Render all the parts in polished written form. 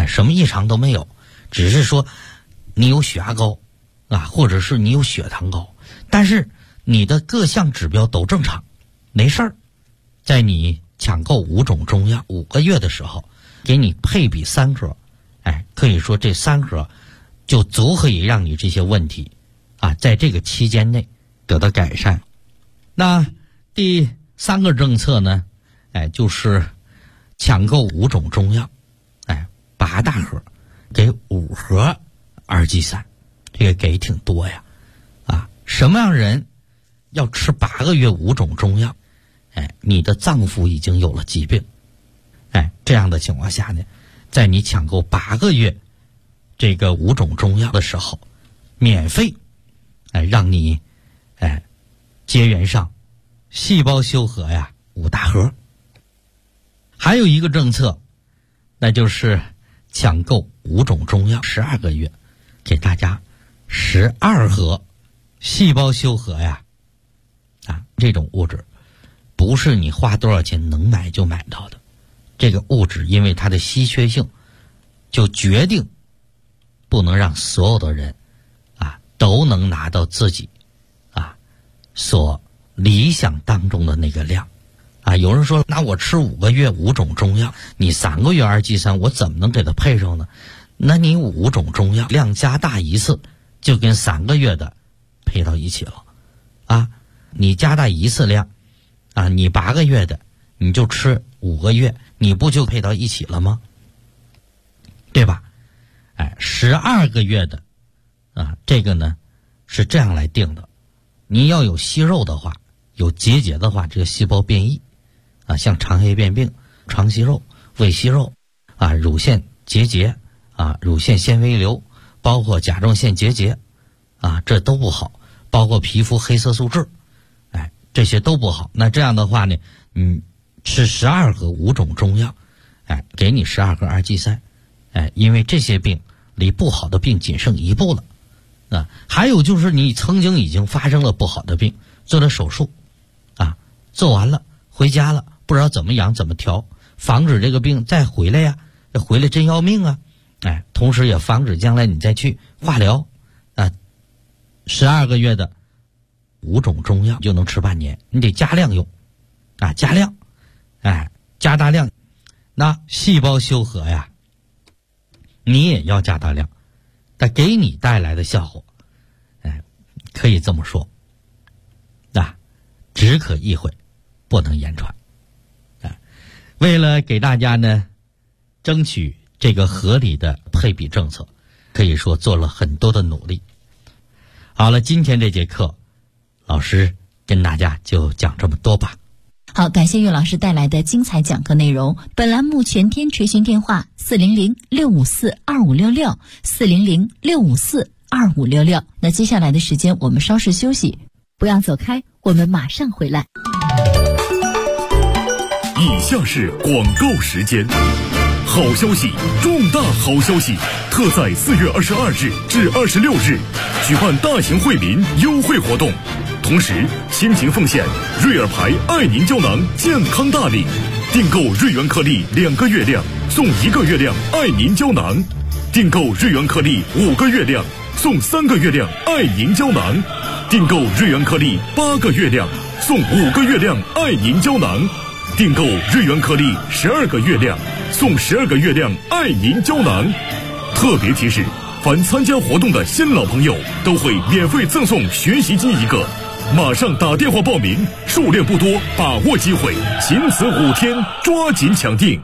什么异常都没有，只是说你有血压高啊，或者是你有血糖高，但是你的各项指标都正常，没事儿。在你抢购5种中药5个月的时候，给你配比3盒，可以说这3盒就足可以让你这些问题啊，在这个期间内得到改善。那第3个政策呢，就是抢购5种中药，8大盒，给5盒2G3，这个给挺多呀，啊，什么样人要吃8个月5种中药？你的脏腑已经有了疾病，这样的情况下呢，在你抢购8个月这个5种中药的时候，免费，让你，结缘上细胞修和呀5大盒。还有一个政策，那就是抢购5种中药12个月，给大家12盒细胞修和呀，这种物质不是你花多少钱能买就买到的，这个物质因为它的稀缺性，就决定不能让所有的人都能拿到自己所理想当中的那个量有人说，那我吃5个月5种中药，你3个月2G3，我怎么能给它配上呢？那你5种中药量加大一次，就跟3个月的配到一起了你加大一次量你8个月的你就吃5个月，你不就配到一起了吗？对吧？12个月的这个呢是这样来定的，你要有息肉的话，有结节的话，这个细胞变异像肠黑变病、肠息肉、胃息肉乳腺结节乳腺纤维瘤，包括甲状腺结节这都不好，包括皮肤黑色素质这些都不好。那这样的话呢，吃12盒5种中药给你12盒2G3因为这些病离不好的病仅剩1步了还有就是你曾经已经发生了不好的病，做了手术做完了回家了，不知道怎么养怎么调，防止这个病再回来回来真要命同时也防止将来你再去化疗12个月的5种中药就能吃半年，你得加量用加量加大量。那细胞修和呀，你也要加大量，但给你带来的效果可以这么说只可意会不能言传为了给大家呢争取这个合理的配比政策，可以说做了很多的努力。好了，今天这节课老师跟大家就讲这么多吧。 好，感谢岳老师带来的精彩讲课内容。本栏目全天垂询电话400-654-2566 400-654-2566。那接下来的时间我们稍事休息，不要走开，我们马上回来。 以下是广告时间。好消息，重大好消息！特在4月22日至26日举办大型惠民优惠活动，同时倾情奉献瑞尔牌爱您胶囊健康大礼，订购瑞元颗粒2个月量送1个月量爱您胶囊，订购瑞元颗粒5个月量送3个月量爱您胶囊，订购瑞元颗粒8个月量送5个月量爱您胶囊，订购瑞元颗粒12个月量送12个月亮爱您胶囊。特别提示，凡参加活动的新老朋友都会免费赠送学习机1个，马上打电话报名，数量不多，把握机会，仅此5天，抓紧抢订。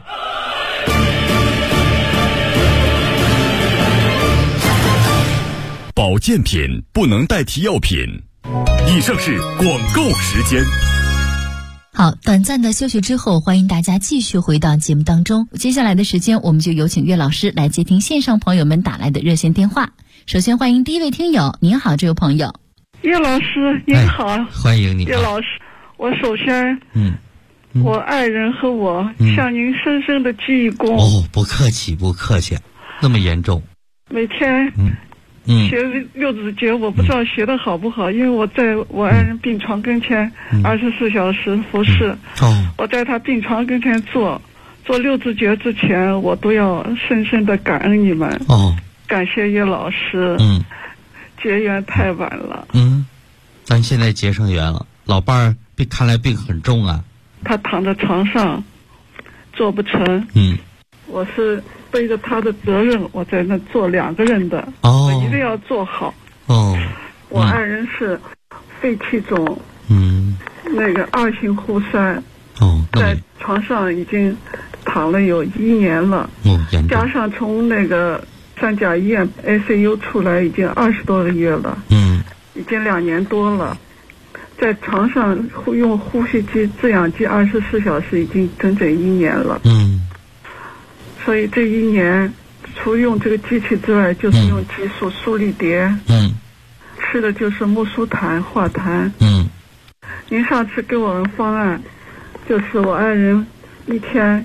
保健品不能代替药品。以上是广告时间。 好，短暂的休息之后，欢迎大家继续回到节目当中。接下来的时间，我们就有请岳老师来接听线上朋友们打来的热线电话。首先欢迎第一位听友，您好，这位朋友。 岳老师您好， 欢迎你。 岳老师，我首先我爱人和我向您深深的鞠一躬。 不客气不客气，那么严重。 每天学六字诀，我不知道学的好不好，因为我在我爱人病床跟前24小时服侍，我在他病床跟前坐做六字诀之前，我都要深深的感恩你们。感谢叶老师。结缘太晚了。 咱现在结上缘了。老伴儿看来病很重啊。 他躺在床上，做不成。我是背着他的责任，我在那做2个人的。我一定要做好。我爱人是肺气肿。那个2型忽塞。在床上已经躺了有1年了。加上从那个三甲医院 ICU 出来已经20多个月了。已经2年多了。在床上用呼吸机、制氧机24小时，已经整整1年了。所以这1年，除了用这个机器之外，就是用激素、速力碟。吃的就是木舒坦、化痰。您上次给我们方案，就是我爱人1天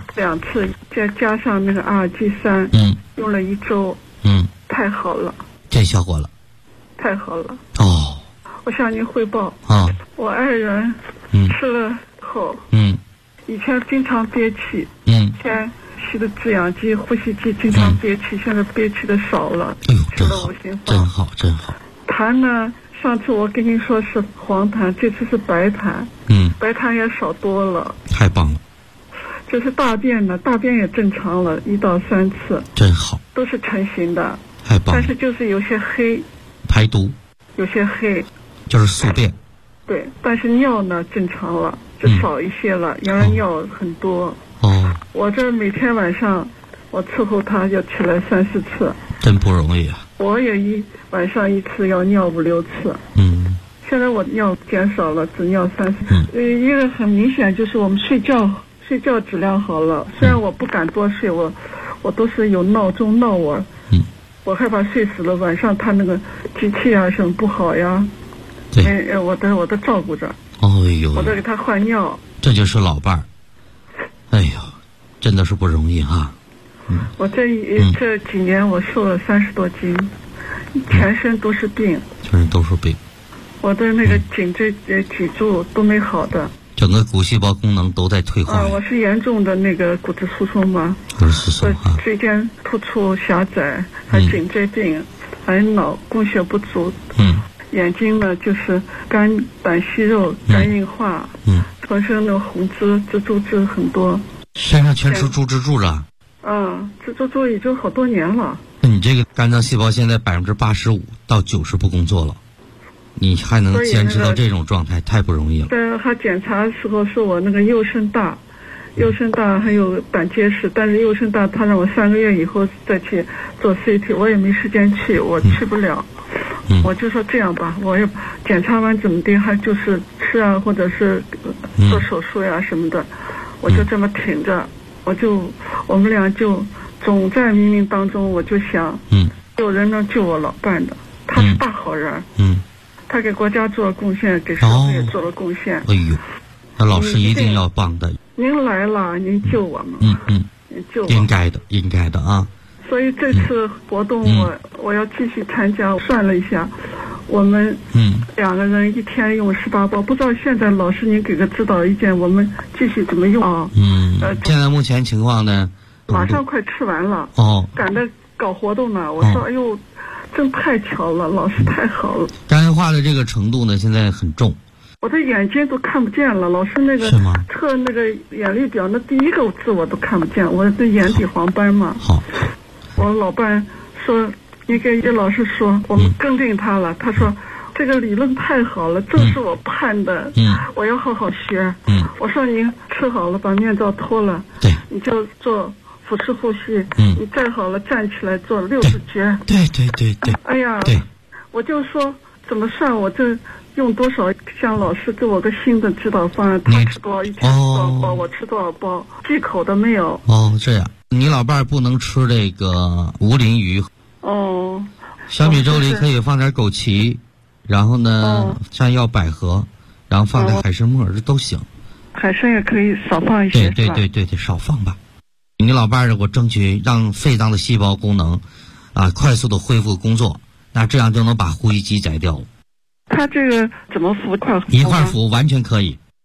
2次，再加上那个阿尔济斯，用了1周。太好了。 见效果了。 太好了。我向您汇报。我爱人吃了后，以前经常憋气。以前吸的制氧机、呼吸机经常憋气，现在憋气的少了。吃了5型方。 真好，真好。 痰呢？上次我跟您说是黄痰，这次是白痰。白痰也少多了。 太棒了。 就是大便呢，大便也正常了1到3次。 真好。 都是成型的。 太棒了。 但是就是有些黑。 排毒。 有些黑。 就是宿便。 对，但是尿呢正常了，就少一些了。原来尿很多。我这每天晚上我伺候他要起来3、4次。 真不容易啊。 我也晚上1次要尿5、6次。现在我尿减少了，只尿3、4次。一个很明显就是我们睡觉质量好了。虽然我不敢多睡，我都是有闹钟闹我。我害怕睡死了，晚上他那个机器啊什么不好呀。对。我都照顾着。我都给他换尿。 这就是老伴儿。哎呦，真的是不容易哈。 我这几年我瘦了30多斤，全身都是病。 全身都是病。 我的那个颈椎、脊柱都没好的。 整个骨细胞功能都在退化。 我是严重的那个骨质疏松嘛。 骨质疏松啊。 椎间突出狭窄，还颈椎病，还脑供血不足。眼睛呢就是肝胆息肉、肝硬化。浑身的红蜘蛛痣很多。 身上全是猪蜘蛛了。 蜘蛛已经好多年了。 那你这个肝脏细胞现在85%到90%不工作了，你还能坚持到这种状态，太不容易了。 但他检查的时候说我那个右肾大还有胆结石，但是右肾大他让我3个月以后再去做 CT， 我也没时间去，我去不了。我就说这样吧，我也检查完怎么的，还就是吃啊，或者是做手术呀什么的，我就这么挺着。我们俩就总在冥冥当中，我就想，有人能救我老伴的，他是大好人。他给国家做了贡献，给社会也做了贡献。 那老师一定要帮的。 您来了，您救我们。您救我。 应该的啊。 所以这次活动我要继续参加。算了一下，我们2个人1天用18包，不知道现在老师您给个指导意见，我们继续怎么用啊？ 现在目前情况呢， 马上快吃完了。赶着搞活动呢。我说哎呦，真太巧了，老师太好了。 肝硬化的这个程度呢，现在很重。 我的眼睛都看不见了，老师那个测那个眼力表，那第1个字我都看不见，我的眼底黄斑嘛。我老伴说，你给叶老师说，我们更定他了。他说这个理论太好了，正是我盼的。我要好好学。我说您吃好了，把面罩脱了，你就做腹式呼吸。你站好了，站起来做6字诀。对。哎呀，我就说怎么算，我这用多少？像老师给我个新的指导方案，他吃多少1天吃多少包，我吃多少包，忌口的没有。 这样，你老伴儿不能吃这个无鳞鱼。小米粥里可以放点枸杞，然后呢，山药、百合，然后放点海参末，这都行。 海参也可以少放一些。 对，少放吧。你老伴儿，我争取让肺脏的细胞功能快速的恢复工作，那这样就能把呼吸机摘掉了。 他这个怎么服？ 一块服完全可以。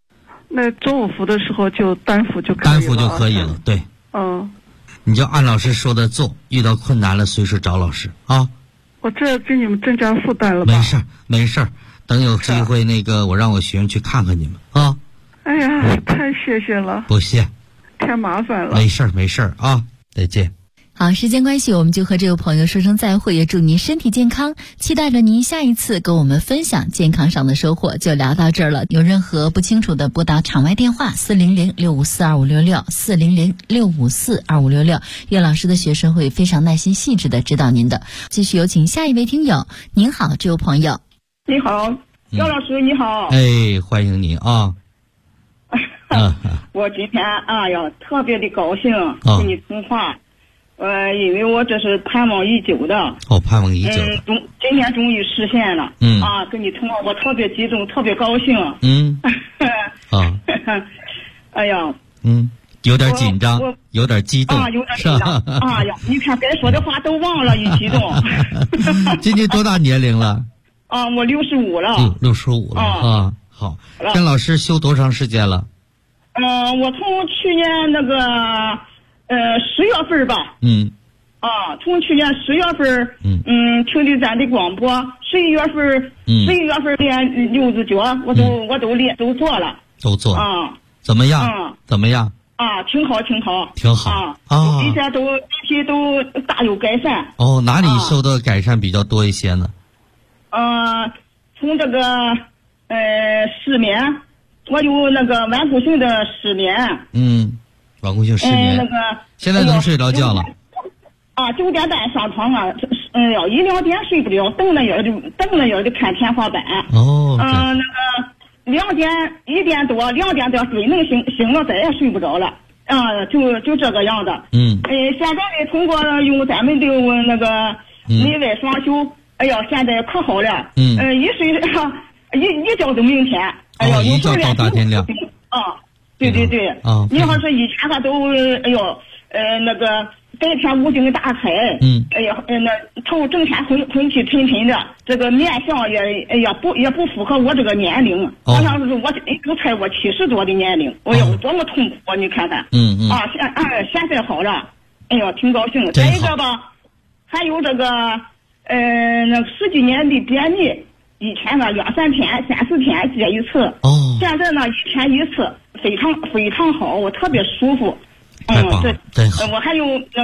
那中午服的时候就单服就可以了。 单服就可以了，对。你就按老师说的做，遇到困难了随时找老师啊。 我这给你们增加负担了吧？ 没事儿，等有机会我让我学生去看看你们啊。 哎呀，太谢谢了。 不谢。 太麻烦了。 没事儿啊，再见。 好，时间关系，我们就和这位朋友说声再会，也祝您身体健康，期待着您下一次跟我们分享健康上的收获。就聊到这儿了，有任何不清楚的拨打场外电话400-654-2566，400-654-2566，岳老师的学生会非常耐心细致的指导您的。继续有请下一位听友。您好，这位朋友。 你好，岳老师你好。 哎，欢迎你啊。 我今天特别的高兴跟你通话。因为我这是盼望已久的。 盼望已久。 今天终于实现了。跟你通话我特别激动，特别高兴。哎呀。 有点紧张，有点激动。 有点紧张。你看该说的话都忘了，一激动。 今年多大年龄了？ 我65了。 65了好，跟老师修多长时间了？ 我从去年10月份吧。从去年10月份，听的咱的广播，11月份练六字诀，我都做了。 都做。怎么样？怎么样？ 挺好。一切都大有改善。 哪里受到改善比较多一些呢？ 从这个失眠，我有顽固性的失眠。 顽固性失眠。现在能睡着觉了。 9点半上床1-2点睡不了，瞪了眼就看天花板。1点多睡能醒了，再也睡不着了。就这个样的。现在呢，通过用咱们的内外双修，现在可好了。一睡一觉到明天。 一觉到大天亮。 对。你要是以前都白天五经大开。头整天昏气沉沉的，这个面相也不符合我这个年龄。好像是我都猜我70多的年龄，多么痛苦你看看。现在好了，挺高兴。再一个吧，还有这个10几年的便秘，以前2-3天、3-4天接一次。现在1天1次，非常好，我特别舒服。我还有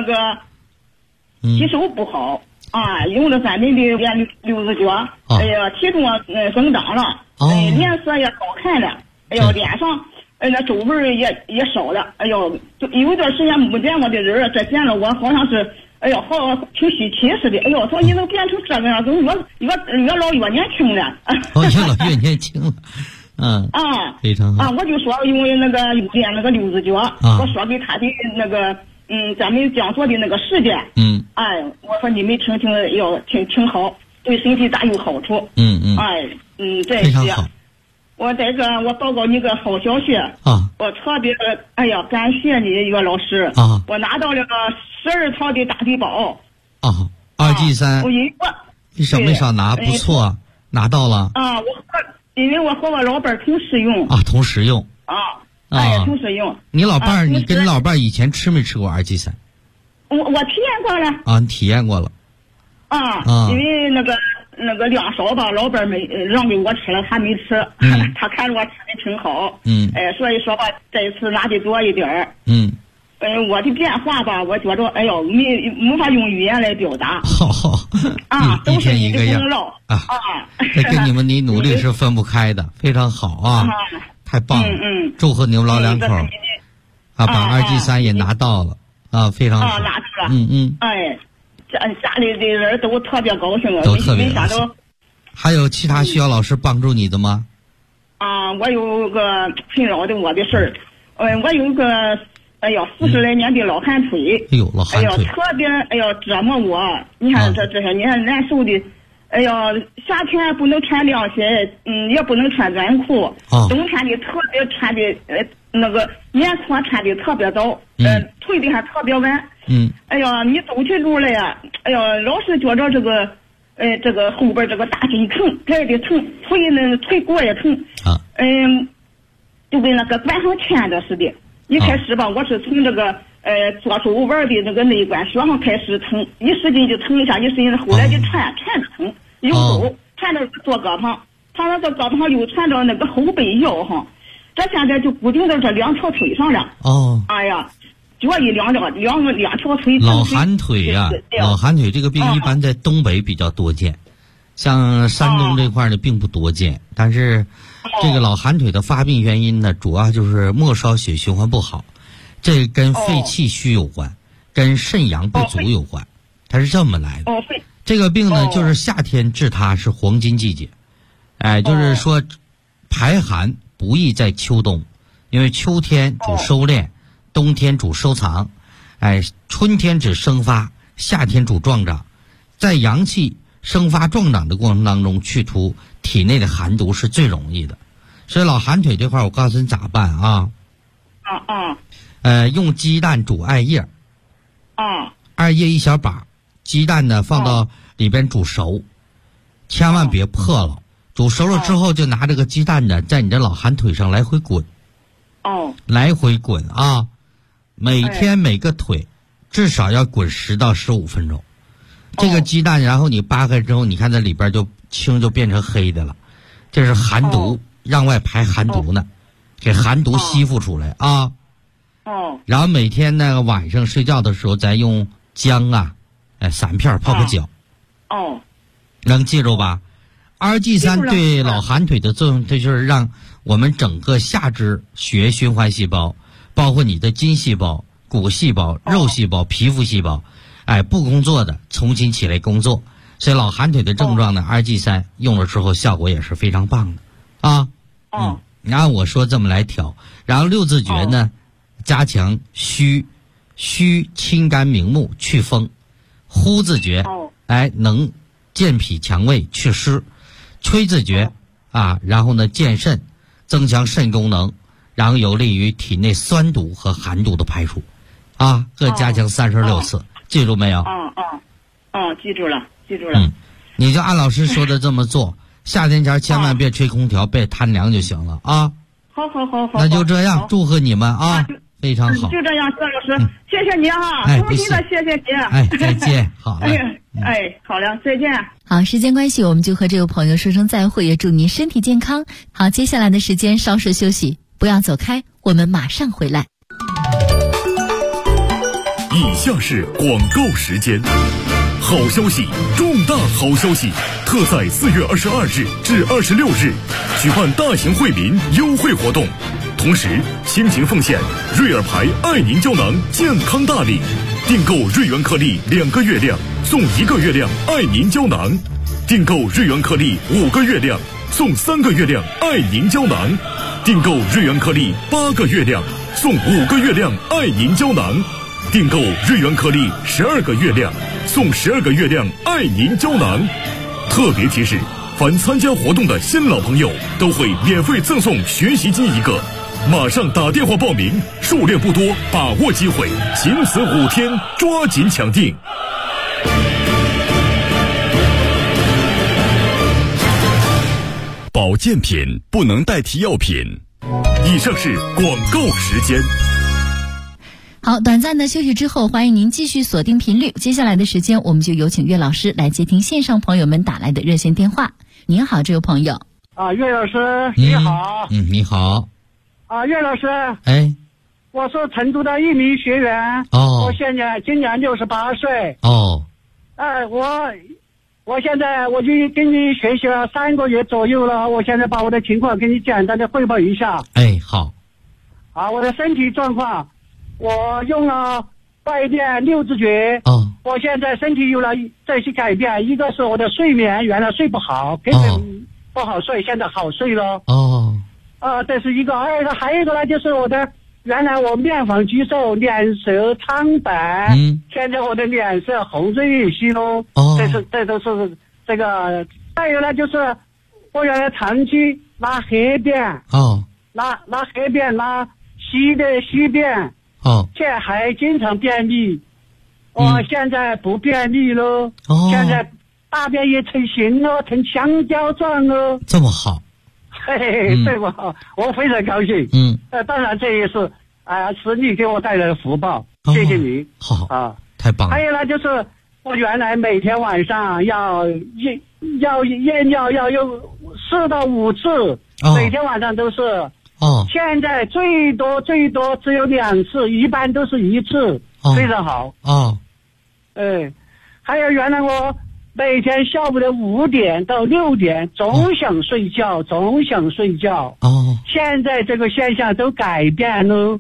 吸收不好用了咱们的六字诀，体重增长了，脸色也好看了，脸上那皱纹也少了，有段时间没见过的人，这见了我好像是好挺稀奇似的。说你能变成这个样子，越老越年轻了。 越老越年轻了。非常好。 我就说因为练六字诀，我说给他的咱们讲座的事件。我说你们听挺好，对身体大有好处。这些。我报告你个好消息。我特别感谢你岳老师。我拿到了12套的大地宝。 2G3。你少没少拿，不错，拿到了。 因为我和我老伴同时用。 同时用。 同时用。 你跟你老伴以前吃没吃过2G3？ 我体验过了。 你体验过了。 因为2勺吧，老伴没让给我吃了，他没吃。他看着我吃的挺好。所以说吧，这一次拿的多一点儿。我的变化吧，我觉着没法用语言来表达。 一天一个样这跟你努力是分不开的，非常好太棒了。祝贺你们老两口把2G3也拿到了非常好。 拿出了。家里的人都特别高兴， 都特别高兴。还有其他需要老师帮助你的吗？ 我有个困扰的我的事儿。我有个40来年的老寒腿。 老寒腿。 特别折磨我。你看这些年难受的。夏天不能穿凉鞋，也不能穿短裤。冬天的特别穿的棉裤穿的特别早，退的还特别晚。你走起路来呀，老是觉着这个后边这个大筋疼，来的疼，腿骨也疼。 就跟那个管上铅的似的。一开始吧，我是从这个左手腕的那个内关穴上开始疼，一使劲就疼一下，一使劲，后来就传着疼，由手传到左胳膊，传到这胳膊上又传到那个后背腰上，这现在就固定到这两条腿上了。哎呀，脚一两条腿。 老寒腿呀，老寒腿这个病一般在东北比较多见，像山东这块呢并不多见，但是这个老寒腿的发病原因呢，主要就是末梢血循环不好，这跟肺气虚有关，跟肾阳不足有关，它是这么来的。这个病呢，就是夏天治它是黄金季节，就是说排寒不宜在秋冬，因为秋天主收敛，冬天主收藏，春天指生发，夏天主壮长，在阳气生发壮长的过程当中，去除体内的寒毒是最容易的。所以老寒腿这块我告诉你咋办啊？用鸡蛋煮艾叶，艾叶一小把，鸡蛋呢放到里边煮熟，千万别破了。煮熟了之后，就拿这个鸡蛋呢，在你的老寒腿上来回滚，来回滚啊！每天每个腿至少要滚10到15分钟。这个鸡蛋，然后你扒开之后，你看它里边就青就变成黑的了，这是寒毒，让外排寒毒呢，给寒毒吸附出来啊。然后每天那个晚上睡觉的时候，咱用姜啊，散片泡个脚。能记住吧？RG3对老寒腿的作用，这就是让我们整个下肢血液循环细胞，包括你的筋细胞、骨细胞、肉细胞、皮肤细胞，不工作的重新起来工作。所以老寒腿的症状呢，RG3用了之后效果也是非常棒的啊。然后我说这么来调，然后6字诀呢，加强虚清肝明目去风，呼字诀能健脾强胃祛湿，吹字诀然后呢健肾，增强肾功能，然后有利于体内酸毒和寒毒的排出各加强36次，记住没有？ 记住了。 你就按老师说的这么做，夏天前千万别吹空调，别贪凉就行了啊。 好， 那就这样，祝贺你们啊，非常好。 就这样，薛老师，谢谢你啊，衷心的谢谢你。 再见，好了。 好了，再见。 好，时间关系，我们就和这位朋友说声再会，也祝您身体健康。好，接下来的时间稍事休息，不要走开，我们马上回来。 以下是广告时间。好消息，重大好消息！特在4月22日至26日举办大型惠民优惠活动，同时倾情奉献瑞尔牌爱宁胶囊健康大礼，订购瑞元颗粒2个月量送1个月量爱宁胶囊，订购瑞元颗粒5个月量送3个月量爱宁胶囊，订购瑞元颗粒8个月量送5个月量爱宁胶囊，订购瑞元颗粒12个月量送12个月亮爱宁胶囊。特别提示，凡参加活动的新老朋友都会免费赠送学习机1个，马上打电话报名，数量不多，把握机会，仅此5天，抓紧抢订。保健品不能代替药品。以上是广告时间。 好，短暂的休息之后，欢迎您继续锁定频率。接下来的时间，我们就有请岳老师来接听线上朋友们打来的热线电话。您好，这位朋友。 岳老师，你好。 你好。 岳老师。我是成都的一名学员。我今年68岁。我现在我就跟你学习了3个月左右了，我现在把我的情况给你简单的汇报一下。 好。 我的身体状况。我用了8遍6字诀，我现在身体有了这些改变。一个是我的睡眠原来睡不好，根本不好睡，现在好睡了。这是一个。还有一个呢，就是原来我面黄肌瘦，脸色苍白，现在我的脸色红润一些喽。这都是这个。还有呢，就是我原来长期拉黑便，拉黑便拉稀便。这还经常便秘，我现在不便秘了。现在大便也成型了，成香蕉状了。 这么好。 对我非常高兴。当然这也是是你给我带来的福报，谢谢你。 好啊，太棒了。 还有呢，就是我原来每天晚上要验尿要有4到5次，每天晚上都是。现在最多只有2次，一般都是1次，非常好。还有原来我每天下午的5点到6点总想睡觉，现在这个现象都改变了。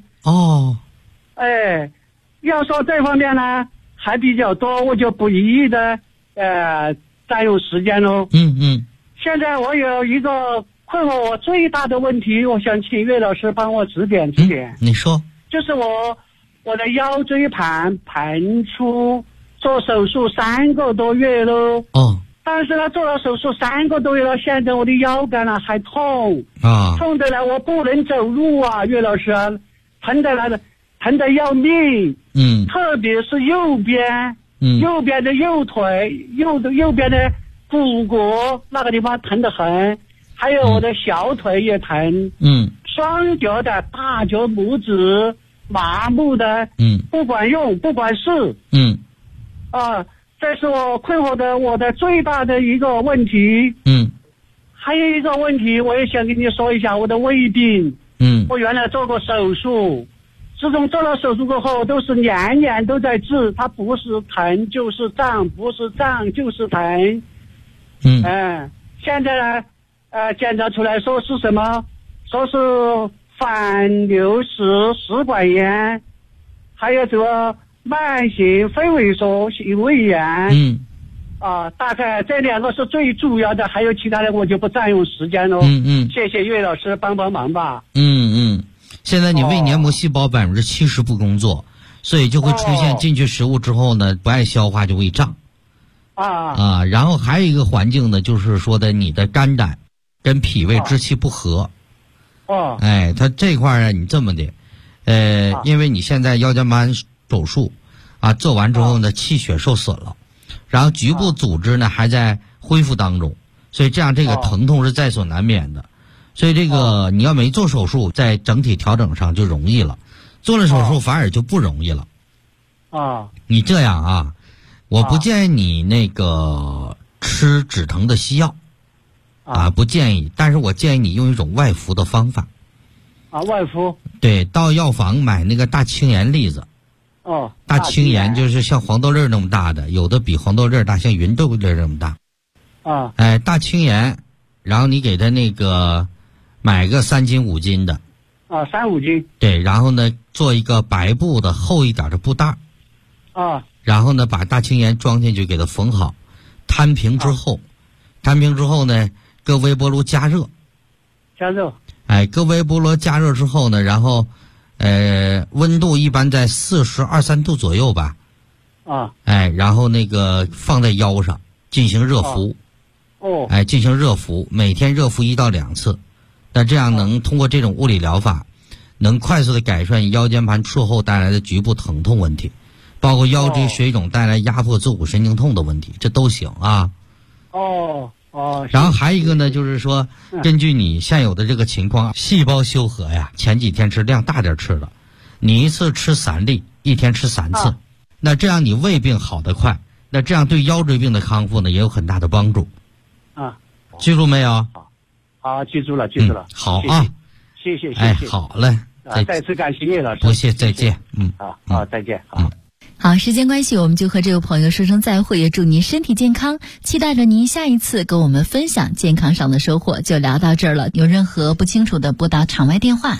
要说这方面呢还比较多，我就不一一的占用时间喽。现在我有一个困惑我最大的问题，我想请岳老师帮我指点。 你说。 就是我的腰椎盘出，做手术3个多月了。但是呢，做了手术3个多月了，现在我的腰杆呢还痛痛的呢，我不能走路啊，岳老师，疼的要命。特别是右边的右腿，右边的骨骼那个地方疼得很，还有我的小腿也疼。双脚的大脚拇指麻木的，不管用不管事。这是我困惑的我的最大的一个问题。还有一个问题我也想跟你说一下，我的胃病。我原来做过手术，自从做了手术过后都是年年都在治，它不是疼就是胀，不是胀就是疼。现在呢检查出来说是什么，说是反流式食管炎，还有这个慢性肺萎缩性胃炎。大概这2个是最主要的，还有其他的我就不占用时间了。谢谢岳老师帮忙吧。 现在你胃黏膜细胞70%不工作，所以就会出现进去食物之后呢不爱消化就胃胀。然后还有一个环境呢，就是说的你的肝胆跟脾胃之气不和。它这块儿你这么的，因为你现在腰间盘手术做完之后呢气血受损了，然后局部组织呢还在恢复当中，所以这个疼痛是在所难免的。所以这个你要没做手术，在整体调整上就容易了，做了手术反而就不容易了。你这样我不建议你那个吃止疼的西药不建议，但是我建议你用一种外服的方法。 外服？对， 到药房买那个大青盐粒子。大青盐就是像黄豆粒那么大的，有的比黄豆粒大，像芸豆粒那么大。大青盐，然后你给它那个买个3斤5斤的。 3-5斤。 对，然后呢做一个白布的厚一点的布袋。然后呢把大青盐装进去给它缝好，摊平之后呢搁微波炉加热。搁微波炉加热之后呢，然后温度一般在42-43度左右吧。然后那个放在腰上进行热敷。进行热敷，每天热敷1到2次。那这样能通过这种物理疗法能快速的改善腰间盘术后带来的局部疼痛问题，包括腰椎水肿带来压迫坐骨神经痛的问题，这都行啊。然后还有一个呢，就是说根据你现有的这个情况，细胞修合呀，前几天吃量大点吃的，你一次吃3粒，一天吃3次。那这样你胃病好得快，那这样对腰椎病的康复呢也有很大的帮助。记住没有？ 好，记住了。 好啊， 谢谢。 好嘞。 再次感谢岳老师。 不谢，再见。 好，再见。 好，时间关系，我们就和这位朋友说声再会，也祝您身体健康，期待着您下一次跟我们分享健康上的收获。就聊到这儿了，有任何不清楚的拨打场外电话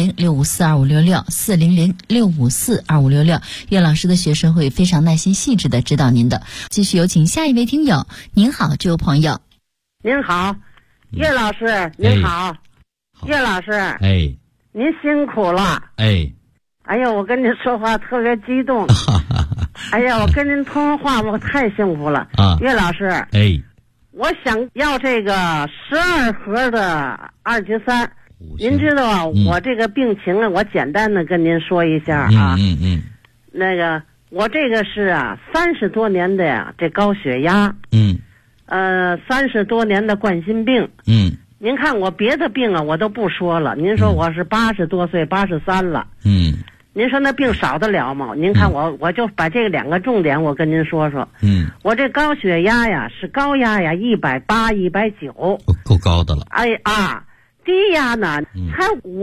400-654-2566，400-654-2566，岳老师的学生会非常耐心细致的指导您的。继续有请下一位听友。您好，这位朋友。 您好，岳老师，您好。岳老师，您辛苦了。哎呀，我跟您说话特别激动。哎呀，我跟您通话我太幸福了。岳老师，我想要这个12盒的2级3。您知道我这个病情我简单的跟您说一下啊。那个我这个是30多年的这高血压。30多年的冠心病。 您看我别的病啊，我都不说了。您说我是80多岁，83了。您说那病少得了吗？您看我就把这2个重点我跟您说说。我这高血压呀是高压呀180、190， 够高的了。 低压呢才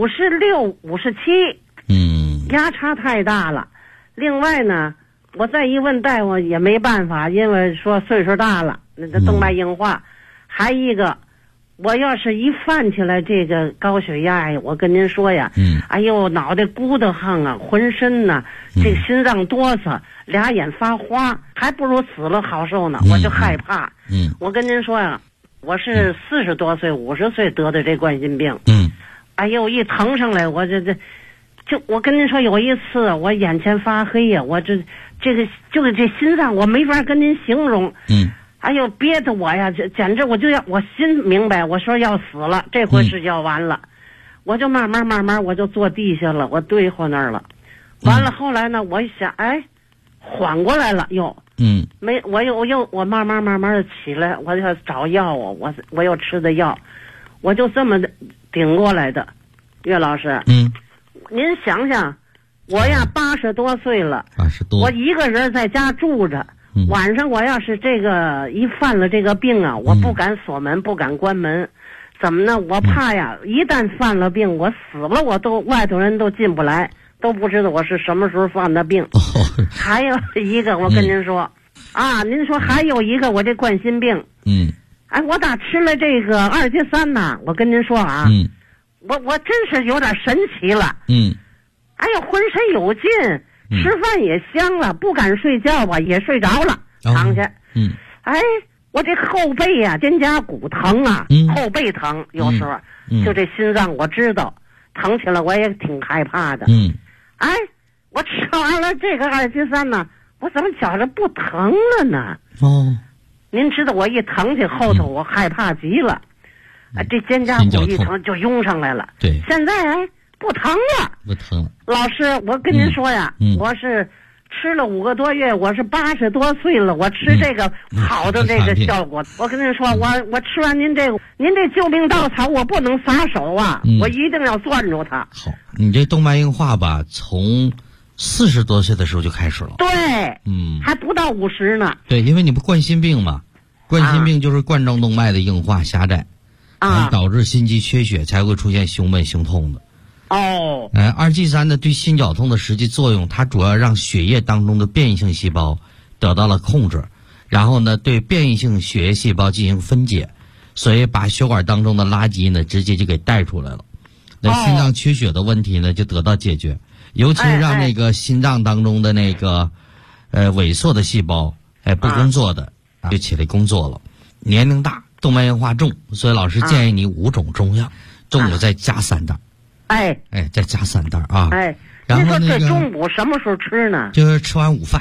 56、57，压差太大了。另外呢，我再一问大夫也没办法，因为说岁数大了，那动脉硬化。还一个，我要是一犯起来这个高血压呀，我跟您说呀，哎呦，脑袋咕得慌啊，浑身呢，这个心脏哆嗦，2眼发花，还不如死了好受呢，我就害怕。我跟您说呀，我是40多岁、50岁得的这冠心病。哎呦，一疼上来，我我跟您说，有一次我眼前发黑呀，我这就是这心脏，我没法跟您形容。哎呦，憋得我呀，简直我心明白，我说要死了，这回是要完了。我就慢慢我就坐地下了，我堆活那儿了。完了后来呢，我一想，哎，缓过来了又。我慢慢的起来，我要找药啊，我又吃的药，我就这么顶过来的。岳老师，您想想，我呀80多岁了，80多，我一个人在家住着。晚上我要是这个一犯了这个病啊，我不敢锁门，不敢关门，怎么呢？我怕呀，一旦犯了病，我死了，外头人都进不来，都不知道我是什么时候犯的病。还有一个，我跟您说，您说还有一个，我这冠心病，我打吃了这个2级3呢，我跟您说啊，我真是有点神奇了，哎呀，浑身有劲。吃饭也香了，不敢睡觉吧，也睡着了，躺下。哎，我这后背呀，肩胛骨疼啊，后背疼，有时候就这心脏我知道疼起来，我也挺害怕的。哎，我吃完了这个2级3呢，我怎么觉着不疼了呢？您知道我一疼起后头，我害怕极了，这肩胛骨一疼就涌上来了。 对， 现在不疼了，老师，我跟您说呀，我是吃了5个多月，我是80多岁了，我吃这个好的这个效果。我跟您说，我吃完您这救命稻草，我不能撒手啊，我一定要攥住它。 好，你这动脉硬化吧，从40多岁的时候就开始了。 对，还不到50呢。 对，因为你不冠心病嘛，冠心病就是冠状动脉的硬化狭窄，导致心肌缺血，才会出现胸闷胸痛的。2剂3呢，对心绞痛的实际作用，它主要让血液当中的变异性细胞得到了控制，然后呢，对变异性血液细胞进行分解，所以把血管当中的垃圾呢，直接就给带出来了。那心脏缺血的问题呢，就得到解决，尤其是让那个心脏当中的那个萎缩的细胞不工作的就起来工作了。年龄大，动脉硬化重，所以老师建议你5种中药，中午再加3袋。再加3袋啊！然后这中午什么时候吃呢？ 就是吃完午饭。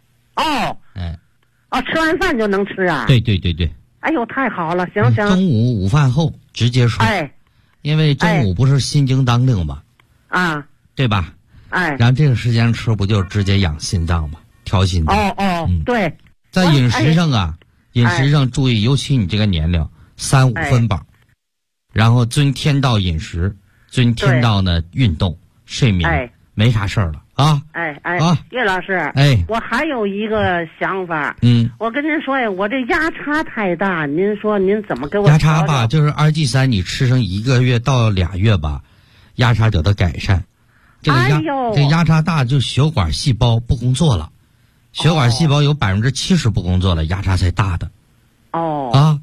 吃完饭就能吃啊？ 对。 哎呦，太好了！行。 中午午饭后直接吃。因为中午不是心经当令嘛，对吧？然后这个时间吃不就直接养心脏嘛，调心脏。 对。 在饮食上啊，注意，尤其你这个年龄，3、5分饱，然后遵天道饮食。遵天道呢，运动、睡眠，没啥事儿了啊！ 岳老师，我还有一个想法，我跟您说呀，我这压差太大，您说您怎么给我压差吧？就是2剂3，你吃上1个月到2月吧，压差得到改善。这压差大，就血管细胞不工作了，血管细胞有70%不工作了，压差才大的。